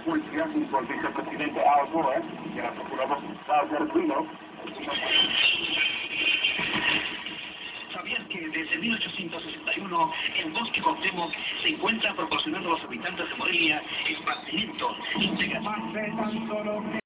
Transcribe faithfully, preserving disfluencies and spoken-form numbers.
policía junto al vicepresidente Al Gore y al procurador Guerrero. ¿Sabías que desde mil ochocientos sesenta y uno el bosque Cuauhtémoc se encuentra proporcionando a los habitantes de Morelia esparcimiento, integración?